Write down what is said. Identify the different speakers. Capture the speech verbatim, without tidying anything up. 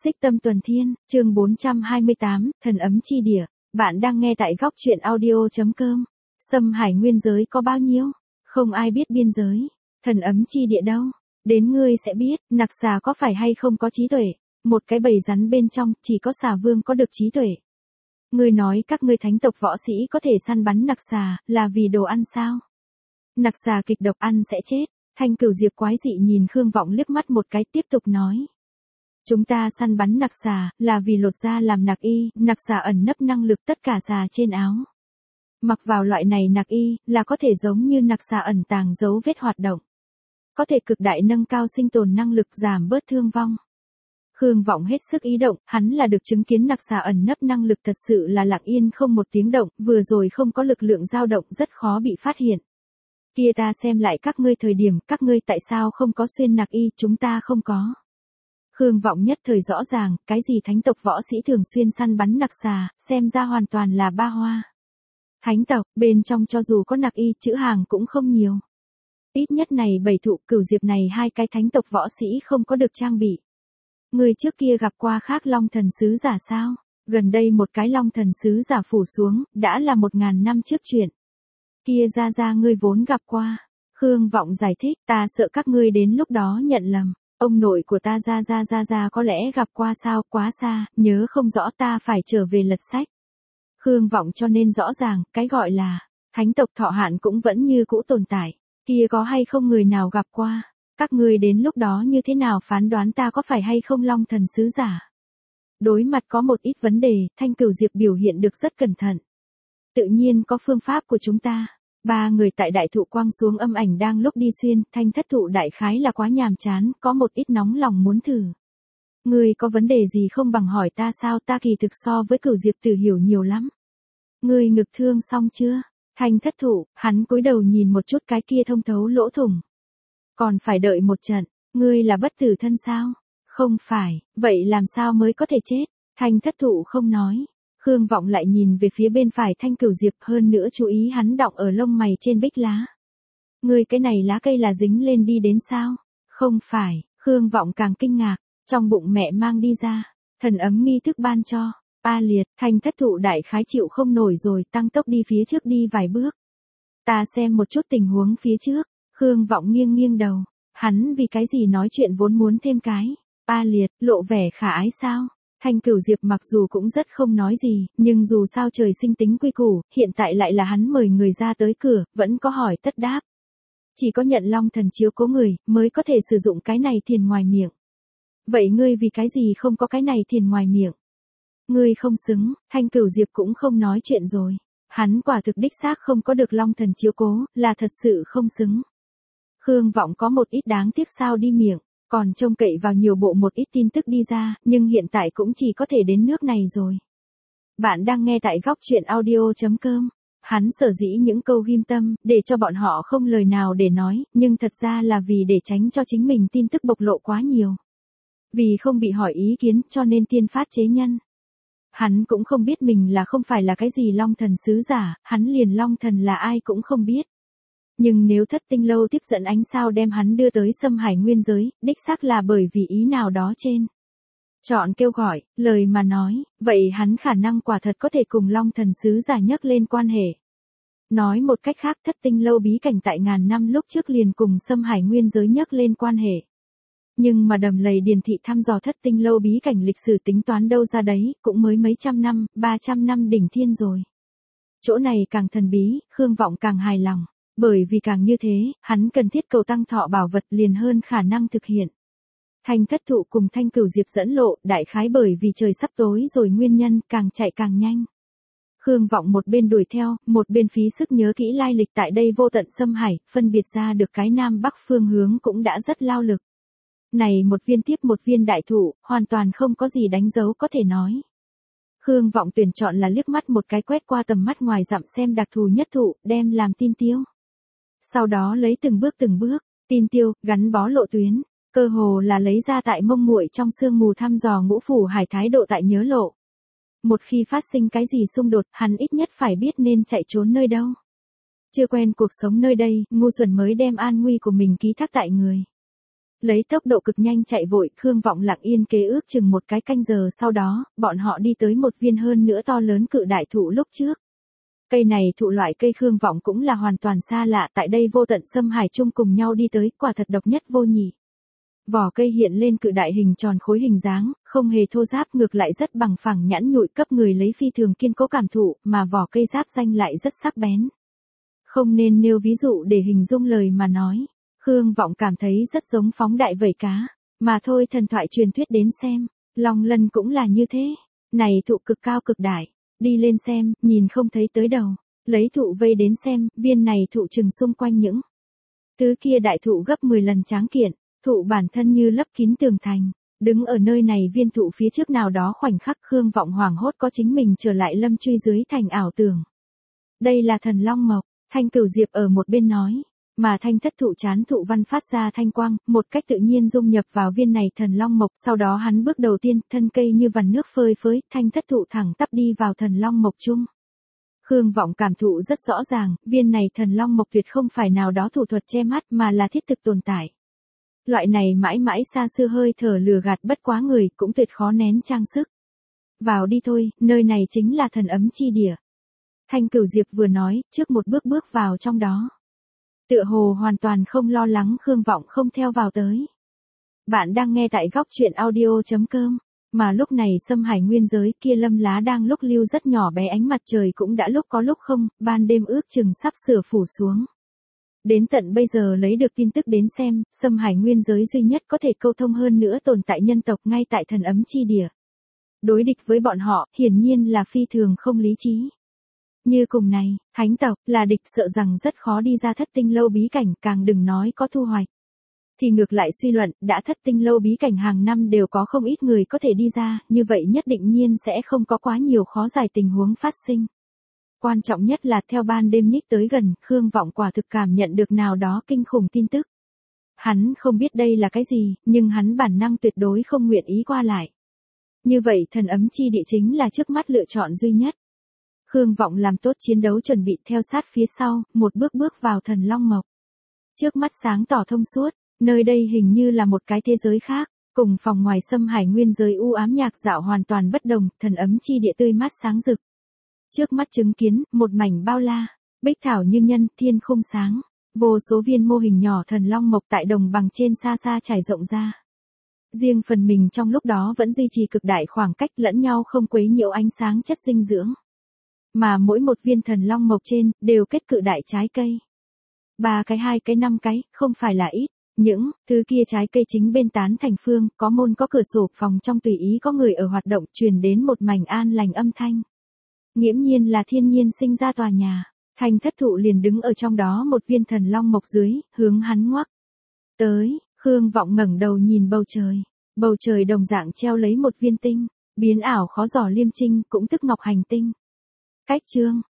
Speaker 1: Xích Tâm Tuần Thiên, chương bốn trăm hai mươi tám, Thần ấm chi địa. Bạn đang nghe tại góc truyện audio.com. Xâm Hải nguyên giới có bao nhiêu? Không ai biết biên giới. Thần ấm chi địa đâu? Đến ngươi sẽ biết, nặc xà có phải hay không có trí tuệ. Một cái bầy rắn bên trong, chỉ có xà vương có được trí tuệ. Ngươi nói các ngươi thánh tộc võ sĩ có thể săn bắn nặc xà, là vì đồ ăn sao? Nặc xà kịch độc ăn sẽ chết. Thanh Cửu Diệp quái dị nhìn Khương Vọng liếc mắt một cái tiếp tục nói. Chúng ta săn bắn nặc xà, là vì lột da làm nặc y, nặc xà ẩn nấp năng lực tất cả xà trên áo. Mặc vào loại này nặc y, là có thể giống như nặc xà ẩn tàng dấu vết hoạt động. Có thể cực đại nâng cao sinh tồn năng lực giảm bớt thương vong. Khương Vọng hết sức ý động, hắn là được chứng kiến nặc xà ẩn nấp năng lực thật sự là lặng yên không một tiếng động, vừa rồi không có lực lượng dao động rất khó bị phát hiện. Kia ta xem lại các ngươi thời điểm, các ngươi tại sao không có xuyên nặc y, chúng ta không có. Khương Vọng nhất thời rõ ràng, cái gì thánh tộc võ sĩ thường xuyên săn bắn nặc xà, xem ra hoàn toàn là ba hoa. Thánh tộc, bên trong cho dù có nặc y, chữ hàng cũng không nhiều. Ít nhất này bảy thụ Cửu Diệp này hai cái thánh tộc võ sĩ không có được trang bị. Người trước kia gặp qua khác long thần sứ giả sao? Gần đây một cái long thần sứ giả phủ xuống, đã là một ngàn năm trước chuyện. Kia ra ra ngươi vốn gặp qua. Khương Vọng giải thích, ta sợ các ngươi đến lúc đó nhận lầm. Ông nội của ta ra ra ra ra có lẽ gặp qua sao, quá xa, nhớ không rõ, ta phải trở về lật sách. Khương Vọng cho nên rõ ràng, cái gọi là thánh tộc thọ hạn cũng vẫn như cũ tồn tại. Kia có hay không người nào gặp qua? Các ngươi đến lúc đó như thế nào phán đoán ta có phải hay không long thần sứ giả? Đối mặt có một ít vấn đề, Thanh Cửu Diệp biểu hiện được rất cẩn thận. Tự nhiên có phương pháp của chúng ta. Ba người tại đại thụ quang xuống âm ảnh đang lúc đi xuyên, Thanh thất thụ đại khái là quá nhàm chán, có một ít nóng lòng muốn thử. Ngươi có vấn đề gì không bằng hỏi ta sao, ta kỳ thực so với Cửu Diệp Tử hiểu nhiều lắm. Ngươi ngực thương xong chưa? Thanh thất thụ, hắn cúi đầu nhìn một chút cái kia thông thấu lỗ thủng. Còn phải đợi một trận, ngươi là bất tử thân sao? Không phải, vậy làm sao mới có thể chết? Thanh thất thụ không nói. Khương Vọng lại nhìn về phía bên phải Thanh Cửu Diệp, hơn nữa chú ý hắn đọng ở lông mày trên bích lá. Ngươi cái này lá cây là dính lên đi đến sao? Không phải, Khương Vọng càng kinh ngạc, trong bụng mẹ mang đi ra, thần ấm nghi thức ban cho. A liệt, Thanh thất thụ đại khái chịu không nổi rồi, tăng tốc đi phía trước đi vài bước. Ta xem một chút tình huống phía trước. Khương Vọng nghiêng nghiêng đầu, hắn vì cái gì nói chuyện vốn muốn thêm cái. A liệt, lộ vẻ khả ái sao? Thanh Cửu Diệp mặc dù cũng rất không nói gì, nhưng dù sao trời sinh tính quy củ, hiện tại lại là hắn mời người ra tới cửa, vẫn có hỏi tất đáp. Chỉ có nhận long thần chiếu cố người, mới có thể sử dụng cái này thiền ngoài miệng. Vậy ngươi vì cái gì không có cái này thiền ngoài miệng? Ngươi không xứng, Thanh Cửu Diệp cũng không nói chuyện rồi. Hắn quả thực đích xác không có được long thần chiếu cố, là thật sự không xứng. Khương Vọng có một ít đáng tiếc sao đi miệng. Còn trông cậy vào nhiều bộ một ít tin tức đi ra, nhưng hiện tại cũng chỉ có thể đến nước này rồi. Bạn đang nghe tại góc truyện audio.com. Hắn sở dĩ những câu ghim tâm, để cho bọn họ không lời nào để nói, nhưng thật ra là vì để tránh cho chính mình tin tức bộc lộ quá nhiều. Vì không bị hỏi ý kiến cho nên tiên phát chế nhân. Hắn cũng không biết mình là không phải là cái gì long thần sứ giả, hắn liền long thần là ai cũng không biết. Nhưng nếu thất tinh lâu tiếp dẫn ánh sao đem hắn đưa tới Xâm Hải nguyên giới, đích xác là bởi vì ý nào đó trên. Chọn kêu gọi, lời mà nói, vậy hắn khả năng quả thật có thể cùng long thần sứ giả nhắc lên quan hệ. Nói một cách khác, thất tinh lâu bí cảnh tại ngàn năm lúc trước liền cùng Xâm Hải nguyên giới nhắc lên quan hệ. Nhưng mà đầm lầy điền thị thăm dò thất tinh lâu bí cảnh lịch sử tính toán đâu ra đấy, cũng mới mấy trăm năm, ba trăm năm đỉnh thiên rồi. Chỗ này càng thần bí, Khương Vọng càng hài lòng. Bởi vì càng như thế, hắn cần thiết cầu tăng thọ bảo vật liền hơn khả năng thực hiện. Thanh thất thụ cùng Thanh Cửu Diệp dẫn lộ, đại khái bởi vì trời sắp tối rồi nguyên nhân, càng chạy càng nhanh. Khương Vọng một bên đuổi theo, một bên phí sức nhớ kỹ lai lịch tại đây vô tận Xâm Hải, phân biệt ra được cái nam bắc phương hướng cũng đã rất lao lực. Này một viên tiếp một viên đại thụ, hoàn toàn không có gì đánh dấu có thể nói. Khương Vọng tuyển chọn là liếc mắt một cái quét qua tầm mắt ngoài dặm xem đặc thù nhất thụ, đem làm tin tiêu. Sau đó lấy từng bước từng bước, tin tiêu, gắn bó lộ tuyến, cơ hồ là lấy ra tại mông muội trong sương mù thăm dò ngũ phủ hải thái độ tại nhớ lộ. Một khi phát sinh cái gì xung đột, hắn ít nhất phải biết nên chạy trốn nơi đâu. Chưa quen cuộc sống nơi đây, ngu xuẩn mới đem an nguy của mình ký thác tại người. Lấy tốc độ cực nhanh chạy vội, Khương Vọng lặng yên kế ước chừng một cái canh giờ sau đó, bọn họ đi tới một viên hơn nữa to lớn cự đại thụ lúc trước. Cây này thụ loại cây Khương Vọng cũng là hoàn toàn xa lạ, tại đây vô tận xâm hải chung cùng nhau đi tới, quả thật độc nhất vô nhị. Vỏ cây hiện lên cự đại hình tròn khối hình dáng, không hề thô ráp, ngược lại rất bằng phẳng nhẵn nhụi, cấp người lấy phi thường kiên cố cảm thụ, mà vỏ cây giáp danh lại rất sắc bén. Không nên nêu ví dụ để hình dung lời mà nói. Khương Vọng cảm thấy rất giống phóng đại vẩy cá, mà thôi thần thoại truyền thuyết đến xem, Long Lân cũng là như thế. Này thụ cực cao cực đại, đi lên xem, nhìn không thấy tới đầu, lấy thụ vây đến xem, viên này thụ chừng xung quanh những thứ kia đại thụ gấp mười lần tráng kiện, thụ bản thân như lấp kín tường thành, đứng ở nơi này viên thụ phía trước nào đó khoảnh khắc Khương Vọng hoảng hốt có chính mình trở lại lâm truy dưới thành ảo tưởng. Đây là thần long mộc, Thanh Cửu Diệp ở một bên nói. Mà thanh thất thụ chán thụ văn phát ra thanh quang, một cách tự nhiên dung nhập vào viên này thần long mộc, sau đó hắn bước đầu tiên, thân cây như vằn nước phơi phới, thanh thất thụ thẳng tắp đi vào thần long mộc chung. Khương Vọng cảm thụ rất rõ ràng, viên này thần long mộc tuyệt không phải nào đó thủ thuật che mắt mà là thiết thực tồn tại. Loại này mãi mãi xa xưa hơi thở lừa gạt bất quá người, cũng tuyệt khó nén trang sức. Vào đi thôi, nơi này chính là thần ấm chi địa. Thanh Cửu Diệp vừa nói, trước một bước bước vào trong đó. Tựa hồ hoàn toàn không lo lắng Khương Vọng không theo vào tới. Bạn đang nghe tại góc truyện audio chấm com, mà lúc này xâm hải nguyên giới kia lâm lá đang lúc lưu rất nhỏ bé, ánh mặt trời cũng đã lúc có lúc không, ban đêm ước chừng sắp sửa phủ xuống. Đến tận bây giờ lấy được tin tức đến xem, xâm hải nguyên giới duy nhất có thể câu thông hơn nữa tồn tại nhân tộc ngay tại thần ấm chi địa. Đối địch với bọn họ, hiển nhiên là phi thường không lý trí. Như cùng này, thánh tộc là địch sợ rằng rất khó đi ra thất tinh lâu bí cảnh, càng đừng nói có thu hoạch. Thì ngược lại suy luận, đã thất tinh lâu bí cảnh hàng năm đều có không ít người có thể đi ra, như vậy nhất định nhiên sẽ không có quá nhiều khó giải tình huống phát sinh. Quan trọng nhất là theo ban đêm nhích tới gần, Khương Vọng quả thực cảm nhận được nào đó kinh khủng tin tức. Hắn không biết đây là cái gì, nhưng hắn bản năng tuyệt đối không nguyện ý qua lại. Như vậy thần ấm chi địa chính là trước mắt lựa chọn duy nhất. Khương Vọng làm tốt chiến đấu chuẩn bị theo sát phía sau, một bước bước vào thần long mộc. Trước mắt sáng tỏ thông suốt, nơi đây hình như là một cái thế giới khác, cùng phòng ngoài xâm hải nguyên giới u ám nhạc dạo hoàn toàn bất đồng, thần ấm chi địa tươi mát sáng rực. Trước mắt chứng kiến, một mảnh bao la, bích thảo như nhân, thiên khung sáng, vô số viên mô hình nhỏ thần long mộc tại đồng bằng trên xa xa trải rộng ra. Riêng phần mình trong lúc đó vẫn duy trì cực đại khoảng cách lẫn nhau không quấy nhiễu ánh sáng chất dinh dưỡng. Mà mỗi một viên thần long mộc trên, đều kết cự đại trái cây. Ba cái hai cái năm cái, không phải là ít. Những thứ kia trái cây chính bên tán thành phương, có môn có cửa sổ, phòng trong tùy ý có người ở hoạt động, truyền đến một mảnh an lành âm thanh. Nghiễm nhiên là thiên nhiên sinh ra tòa nhà. Thanh thất thụ liền đứng ở trong đó một viên thần long mộc dưới, hướng hắn ngoắc tới. Khương Vọng ngẩng đầu nhìn bầu trời. Bầu trời đồng dạng treo lấy một viên tinh, biến ảo khó dò liêm trinh, cũng tức ngọc hành tinh. Cách chương,